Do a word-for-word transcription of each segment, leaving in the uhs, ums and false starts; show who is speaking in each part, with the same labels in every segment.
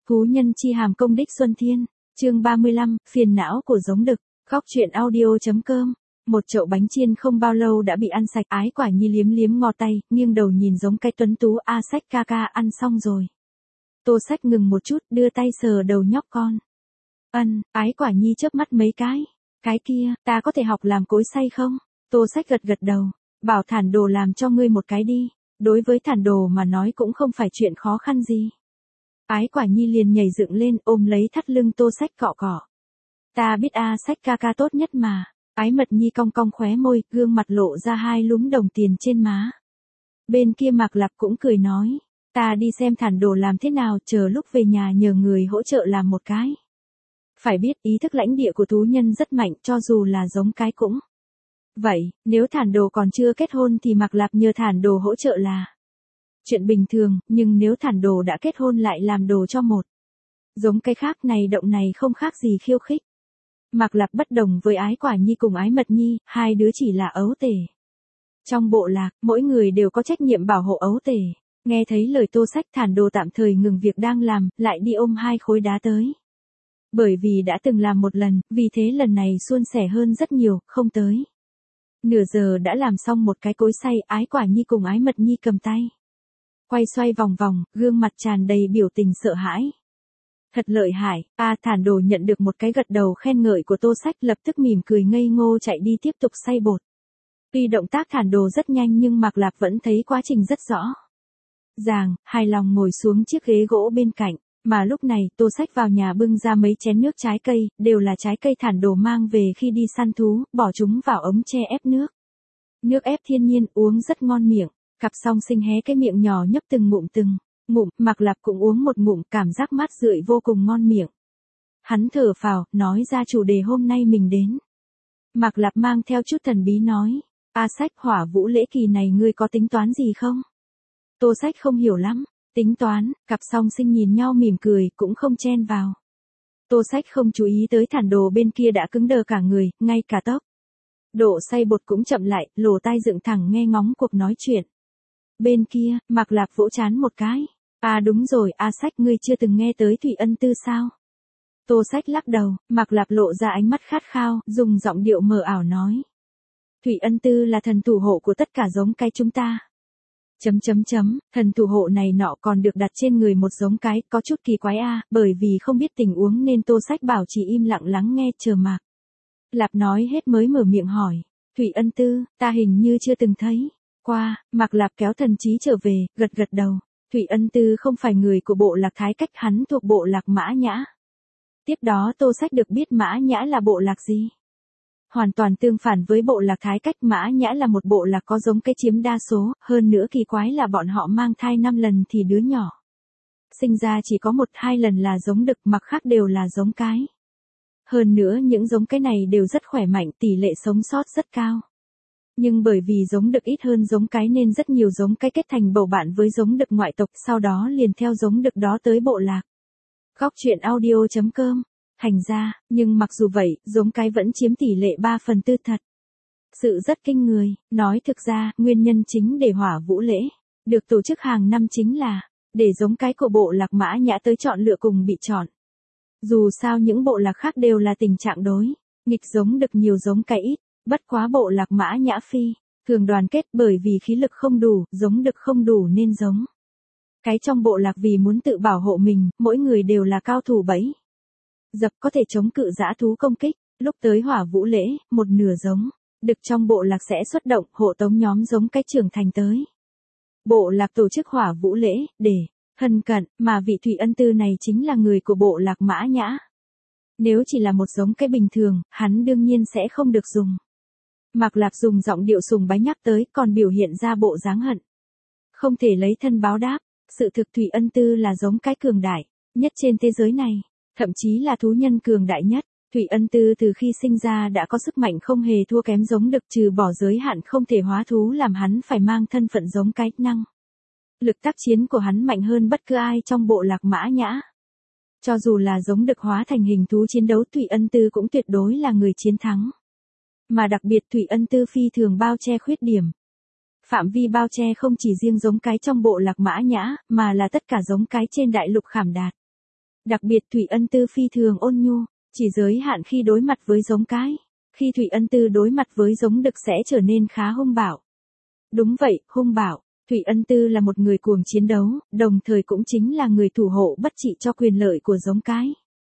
Speaker 1: Thú nhân chi hàm công đích Xuân Thiên, chương ba mươi lăm, phiền não của giống đực, góc truyện audio.com. Một chậu bánh chiên không bao lâu đã bị ăn sạch, Ái Quả Nhi liếm liếm ngò tay, nghiêng đầu nhìn giống cái tuấn tú. A Sách ca ca ăn xong rồi. Tô Sách ngừng một chút, đưa tay sờ đầu nhóc con. Ân, Ái Quả Nhi chớp mắt mấy cái. Cái kia, ta có thể học làm cối xay không? Tô Sách gật gật đầu, bảo Thản Đồ làm cho ngươi một cái đi. Đối với Thản Đồ mà nói cũng không phải chuyện khó khăn gì. Ái Quả Nhi liền nhảy dựng lên, ôm lấy thắt lưng Tô Sách cọ cọ. Ta biết A Sách ca ca tốt nhất mà. Ái Mật Nhi cong cong khóe môi, gương mặt lộ ra hai lúm đồng tiền trên má. Bên kia Mạc Lạp cũng cười nói, ta đi xem Thản Đồ làm thế nào, chờ lúc về nhà nhờ người hỗ trợ làm một cái. Phải biết ý thức lãnh địa của thú nhân rất mạnh, cho dù là giống cái cũng. Vậy, nếu Thản Đồ còn chưa kết hôn thì Mạc Lạp nhờ Thản Đồ hỗ trợ là chuyện bình thường, nhưng nếu Thản Đồ đã kết hôn lại làm đồ cho một giống cái khác này động này không khác gì khiêu khích. Mạc Lạp bất đồng với Ái Quả Nhi cùng Ái Mật Nhi, hai đứa chỉ là ấu tể. Trong bộ lạc, mỗi người đều có trách nhiệm bảo hộ ấu tể. Nghe thấy lời Tô Sách, Thản Đồ tạm thời ngừng việc đang làm, lại đi ôm hai khối đá tới. Bởi vì đã từng làm một lần, vì thế lần này suôn sẻ hơn rất nhiều, không tới. Nửa giờ đã làm xong một cái cối xay. Ái Quả Nhi cùng Ái Mật Nhi cầm tay. Quay xoay vòng vòng, gương mặt tràn đầy biểu tình sợ hãi. Thật lợi hại. A Thản Đồ nhận được một cái gật đầu khen ngợi của Tô Sách, lập tức mỉm cười ngây ngô chạy đi tiếp tục xay bột. Tuy động tác Thản Đồ rất nhanh nhưng Mạc Lạp vẫn thấy quá trình rất rõ ràng, hài lòng ngồi xuống chiếc ghế gỗ bên cạnh. Mà lúc này, Tô Sách vào nhà bưng ra mấy chén nước trái cây, đều là trái cây Thản Đồ mang về khi đi săn thú, bỏ chúng vào ống tre ép nước. Nước ép thiên nhiên, uống rất ngon miệng. Cặp song sinh hé cái miệng nhỏ nhấp từng ngụm từng ngụm, Mạc Lạp cũng uống một ngụm, cảm giác mát rượi vô cùng ngon miệng. Hắn thở phào, nói ra chủ đề hôm nay mình đến. Mạc Lạp mang theo chút thần bí nói, A Sách, hỏa vũ lễ kỳ này ngươi có tính toán gì không? Tô Sách không hiểu lắm. Tính toán, cặp song sinh nhìn nhau mỉm cười, cũng không chen vào. Tô Sách không chú ý tới Thản Đồ bên kia đã cứng đờ cả người, ngay cả tốc độ xay bột cũng chậm lại, lỗ tai dựng thẳng nghe ngóng cuộc nói chuyện. Bên kia, Mạc Lạp vỗ trán một cái. À đúng rồi, A Sách, ngươi chưa từng nghe tới Thủy Ân Tư sao? Tô Sách lắc đầu, Mạc Lạp lộ ra ánh mắt khát khao, dùng giọng điệu mờ ảo nói. Thủy Ân Tư là thần thủ hộ của tất cả giống cái chúng ta. Chấm chấm chấm, thần thủ hộ này nọ còn được đặt trên người một giống cái, có chút kỳ quái a, bởi vì không biết tình huống nên Tô Sách bảo chỉ im lặng lắng nghe chờ Mạc Lạp nói hết mới mở miệng hỏi. Thủy Ân Tư, ta hình như chưa từng thấy qua. Mạc Lạp kéo thần trí trở về, gật gật đầu. Thủy Ân Tư không phải người của bộ lạc Thái Cách, hắn thuộc bộ lạc Mã Nhã. Tiếp đó Tô Sách được biết Mã Nhã là bộ lạc gì. Hoàn toàn tương phản với bộ lạc Thái Cách. Mã Nhã là một bộ lạc có giống cái chiếm đa số, hơn nữa kỳ quái là bọn họ mang thai năm lần thì đứa nhỏ sinh ra chỉ có một hai lần là giống đực, mặc khác đều là giống cái. Hơn nữa những giống cái này đều rất khỏe mạnh, tỷ lệ sống sót rất cao. Nhưng bởi vì giống đực ít hơn giống cái nên rất nhiều giống cái kết thành bầu bạn với giống đực ngoại tộc, sau đó liền theo giống đực đó tới bộ lạc. Góc truyện audio.com. Thành ra, nhưng mặc dù vậy, giống cái vẫn chiếm tỷ lệ ba phần tư thật. Sự rất kinh người. Nói thực ra, nguyên nhân chính để hỏa vũ lễ được tổ chức hàng năm chính là để giống cái của bộ lạc Mã Nhã tới chọn lựa cùng bị chọn. Dù sao những bộ lạc khác đều là tình trạng đối nghịch, giống đực nhiều giống cái ít. Bất quá bộ lạc Mã Nhã phi thường đoàn kết, bởi vì khí lực không đủ, giống đực không đủ nên giống cái trong bộ lạc vì muốn tự bảo hộ mình, mỗi người đều là cao thủ bẫy dập, có thể chống cự dã thú công kích. Lúc tới hỏa vũ lễ, một nửa giống đực trong bộ lạc sẽ xuất động hộ tống nhóm giống cái trưởng thành tới. Bộ lạc tổ chức hỏa vũ lễ để hân cận, mà vị Thủy Ân Tư này chính là người của bộ lạc Mã Nhã. Nếu chỉ là một giống cái bình thường, hắn đương nhiên sẽ không được dùng. Mạc Lạp dùng giọng điệu sùng bái nhắc tới, còn biểu hiện ra bộ dáng hận không thể lấy thân báo đáp. Sự thực Thủy Ân Tư là giống cái cường đại nhất trên thế giới này, thậm chí là thú nhân cường đại nhất. Thủy Ân Tư từ khi sinh ra đã có sức mạnh không hề thua kém giống đực, trừ bỏ giới hạn không thể hóa thú làm hắn phải mang thân phận giống cái, năng lực tác chiến của hắn mạnh hơn bất cứ ai trong bộ lạc Mã Nhã. Cho dù là giống đực hóa thành hình thú chiến đấu, Thủy Ân Tư cũng tuyệt đối là người chiến thắng. Mà đặc biệt Thủy Ân Tư phi thường bao che khuyết điểm. Phạm vi bao che không chỉ riêng giống cái trong bộ lạc Mã Nhã, mà là tất cả giống cái trên đại lục Khảm Đạt. Đặc biệt Thủy Ân Tư phi thường ôn nhu, chỉ giới hạn khi đối mặt với giống cái. Khi Thủy Ân Tư đối mặt với giống đực sẽ trở nên khá hung bạo. Đúng vậy, hung bạo. Thủy Ân Tư là một người cuồng chiến đấu, đồng thời cũng chính là người thủ hộ bất trị cho quyền lợi của giống cái.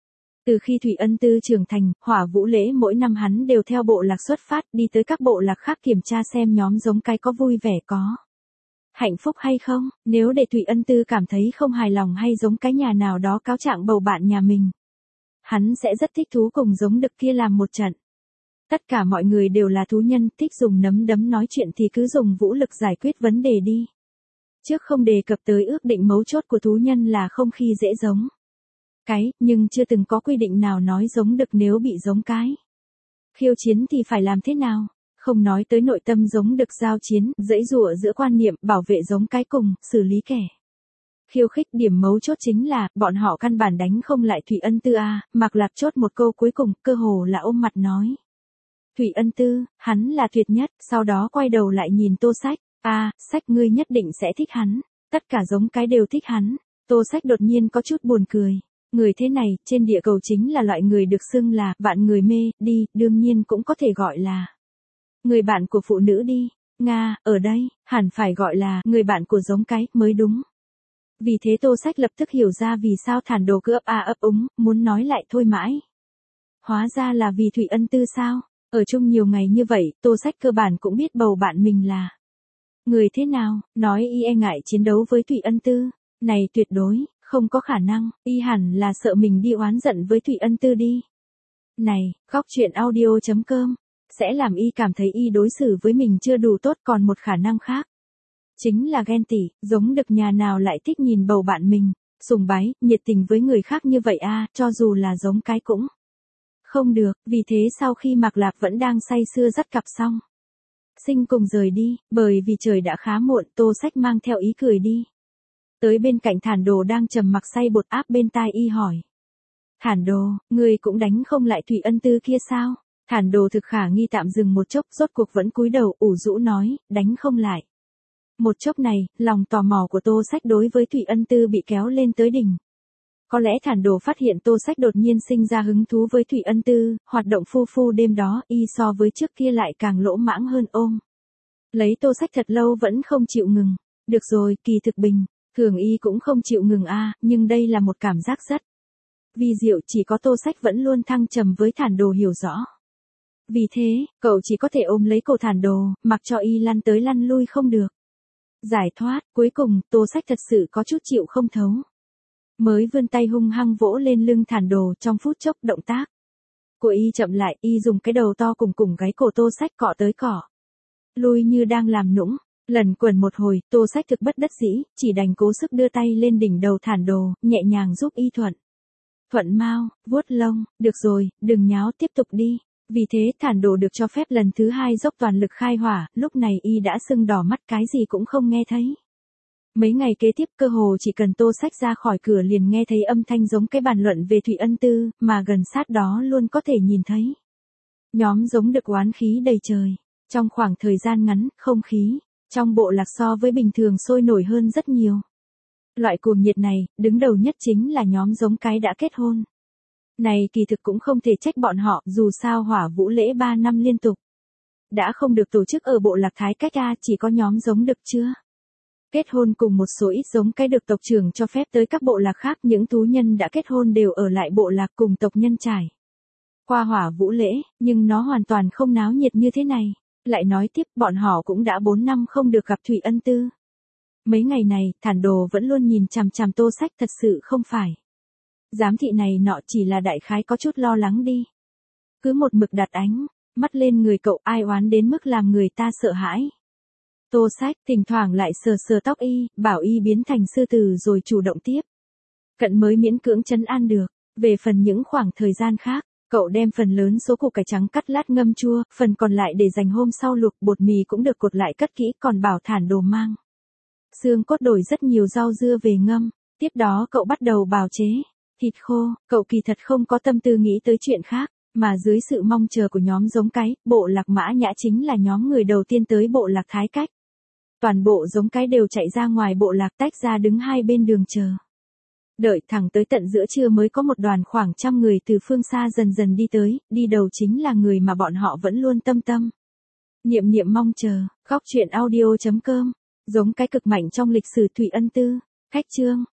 Speaker 1: Từ khi Thủy Ân Tư trưởng thành, Hỏa Vũ Lễ mỗi năm hắn đều theo bộ lạc xuất phát đi tới các bộ lạc khác kiểm tra xem nhóm giống cái có vui vẻ có hạnh phúc hay không. Nếu để Thủy Ân Tư cảm thấy không hài lòng hay giống cái nhà nào đó cáo trạng bầu bạn nhà mình, hắn sẽ rất thích thú cùng giống đực kia làm một trận. Tất cả mọi người đều là thú nhân, thích dùng nắm đấm nói chuyện thì cứ dùng vũ lực giải quyết vấn đề đi. Trước không đề cập tới ước định mấu chốt của thú nhân là không khi dễ giống cái, nhưng chưa từng có quy định nào nói giống đực nếu bị giống cái khiêu chiến thì phải làm thế nào. Không nói tới nội tâm giống đực giao chiến, giãy giụa giữa quan niệm bảo vệ giống cái cùng xử lý kẻ khiêu khích. Điểm mấu chốt chính là bọn họ căn bản đánh không lại Thủy Ân Tư a. Mạc Lạp chốt một câu cuối cùng, cơ hồ là ôm mặt nói: Thủy Ân Tư, hắn là tuyệt nhất. Sau đó quay đầu lại nhìn Tô Sách: a, Sách ngươi nhất định sẽ thích hắn. Tất cả giống cái đều thích hắn. Tô Sách đột nhiên có chút buồn cười. Người thế này, trên địa cầu chính là loại người được xưng là vạn người mê, đi, đương nhiên cũng có thể gọi là người bạn của phụ nữ đi. Nga, ở đây, hẳn phải gọi là người bạn của giống cái mới đúng. Vì thế Tô Sách lập tức hiểu ra vì sao Thản Đồ cứ ấp a ấp úng, muốn nói lại thôi mãi. Hóa ra là vì Thủy Ân Tư sao? Ở chung nhiều ngày như vậy, Tô Sách cơ bản cũng biết bầu bạn mình là người thế nào. Nói y e ngại chiến đấu với Thủy Ân Tư, này tuyệt đối không có khả năng. Y hẳn là sợ mình đi oán giận với Thủy Ân Tư đi. Này, góc truyện audio chấm com sẽ làm y cảm thấy y đối xử với mình chưa đủ tốt. Còn một khả năng khác chính là ghen tị. Giống đực nhà nào lại thích nhìn bầu bạn mình sùng bái, nhiệt tình với người khác như vậy a, cho dù là giống cái cũng không được. Vì thế sau khi Mạc Lạp vẫn đang say sưa dắt cặp xong sinh cùng rời đi, bởi vì trời đã khá muộn, Tô Sách mang theo ý cười đi tới bên cạnh Thản Đồ đang trầm mặc say bột áp bên tai y hỏi: Thản Đồ, ngươi cũng đánh không lại Thủy Ân Tư kia sao? Thản Đồ thực khả nghi tạm dừng một chốc, rốt cuộc vẫn cúi đầu ủ rũ nói: đánh không lại. Một chốc này, lòng tò mò của Tô Sách đối với Thủy Ân Tư bị kéo lên tới đỉnh. Có lẽ Thản Đồ phát hiện Tô Sách đột nhiên sinh ra hứng thú với Thủy Ân Tư, hoạt động phu phu đêm đó, y so với trước kia lại càng lỗ mãng hơn ôm lấy Tô Sách thật lâu vẫn không chịu ngừng. Được rồi, kỳ thực bình thường y cũng không chịu ngừng a, nhưng đây là một cảm giác rất vi diệu, chỉ có Tô Sách vẫn luôn thăng trầm với Thản Đồ hiểu rõ. Vì thế, cậu chỉ có thể ôm lấy cổ Thản Đồ, mặc cho y lăn tới lăn lui không được giải thoát. Cuối cùng, Tô Sách thật sự có chút chịu không thấu, mới vươn tay hung hăng vỗ lên lưng Thản Đồ. Trong phút chốc động tác của y chậm lại, y dùng cái đầu to cùng cùng gáy cổ Tô Sách cọ tới cọ lui như đang làm nũng. Lần quần một hồi, Tô Sách thực bất đắc dĩ, chỉ đành cố sức đưa tay lên đỉnh đầu Thản Đồ, nhẹ nhàng giúp y thuận thuận mao, vuốt lông. Được rồi, đừng nháo, tiếp tục đi. Vì thế Thản Đồ được cho phép lần thứ hai dốc toàn lực khai hỏa, lúc này y đã sưng đỏ mắt, cái gì cũng không nghe thấy. Mấy ngày kế tiếp cơ hồ chỉ cần Tô Sách ra khỏi cửa liền nghe thấy âm thanh giống cái bàn luận về Thủy Ân Tư, mà gần sát đó luôn có thể nhìn thấy nhóm giống đực oán khí đầy trời. Trong khoảng thời gian ngắn, không khí trong bộ lạc so với bình thường sôi nổi hơn rất nhiều. Loại cuồng nhiệt này, đứng đầu nhất chính là nhóm giống cái đã kết hôn. Này kỳ thực cũng không thể trách bọn họ, dù sao Hỏa Vũ Lễ ba năm liên tục đã không được tổ chức ở bộ lạc Thái Cách a, chỉ có nhóm giống đực chưa kết hôn cùng một số ít giống cái được tộc trưởng cho phép tới các bộ lạc khác. Những thú nhân đã kết hôn đều ở lại bộ lạc cùng tộc nhân trải qua Hỏa Vũ Lễ, nhưng nó hoàn toàn không náo nhiệt như thế này. Lại nói tiếp, bọn họ cũng đã bốn năm không được gặp Thủy Ân Tư. Mấy ngày này, Thản Đồ vẫn luôn nhìn chằm chằm Tô Sách, thật sự không phải giám thị này nọ, chỉ là đại khái có chút lo lắng đi. Cứ một mực đặt ánh mắt lên người cậu, ai oán đến mức làm người ta sợ hãi. Tô Sách thỉnh thoảng lại sờ sờ tóc y, bảo y biến thành sư tử rồi chủ động tiếp cận mới miễn cưỡng trấn an được. Về phần những khoảng thời gian khác, cậu đem phần lớn số củ cải trắng cắt lát ngâm chua, phần còn lại để dành hôm sau luộc. Bột mì cũng được cột lại cất kỹ, còn bảo Thản Đồ mang xương cốt đổi rất nhiều rau dưa về ngâm. Tiếp đó cậu bắt đầu bào chế thịt khô. Cậu kỳ thật không có tâm tư nghĩ tới chuyện khác, mà dưới sự mong chờ của nhóm giống cái, bộ lạc Mã Nhã chính là nhóm người đầu tiên tới bộ lạc Thái Cách. Toàn bộ giống cái đều chạy ra ngoài bộ lạc, tách ra đứng hai bên đường chờ. Đợi thẳng tới tận giữa trưa mới có một đoàn khoảng trăm người từ phương xa dần dần đi tới, đi đầu chính là người mà bọn họ vẫn luôn tâm tâm. Niệm niệm mong chờ, góc truyện audio.com, giống cái cực mạnh trong lịch sử Thụy Ân Tư, khách chương.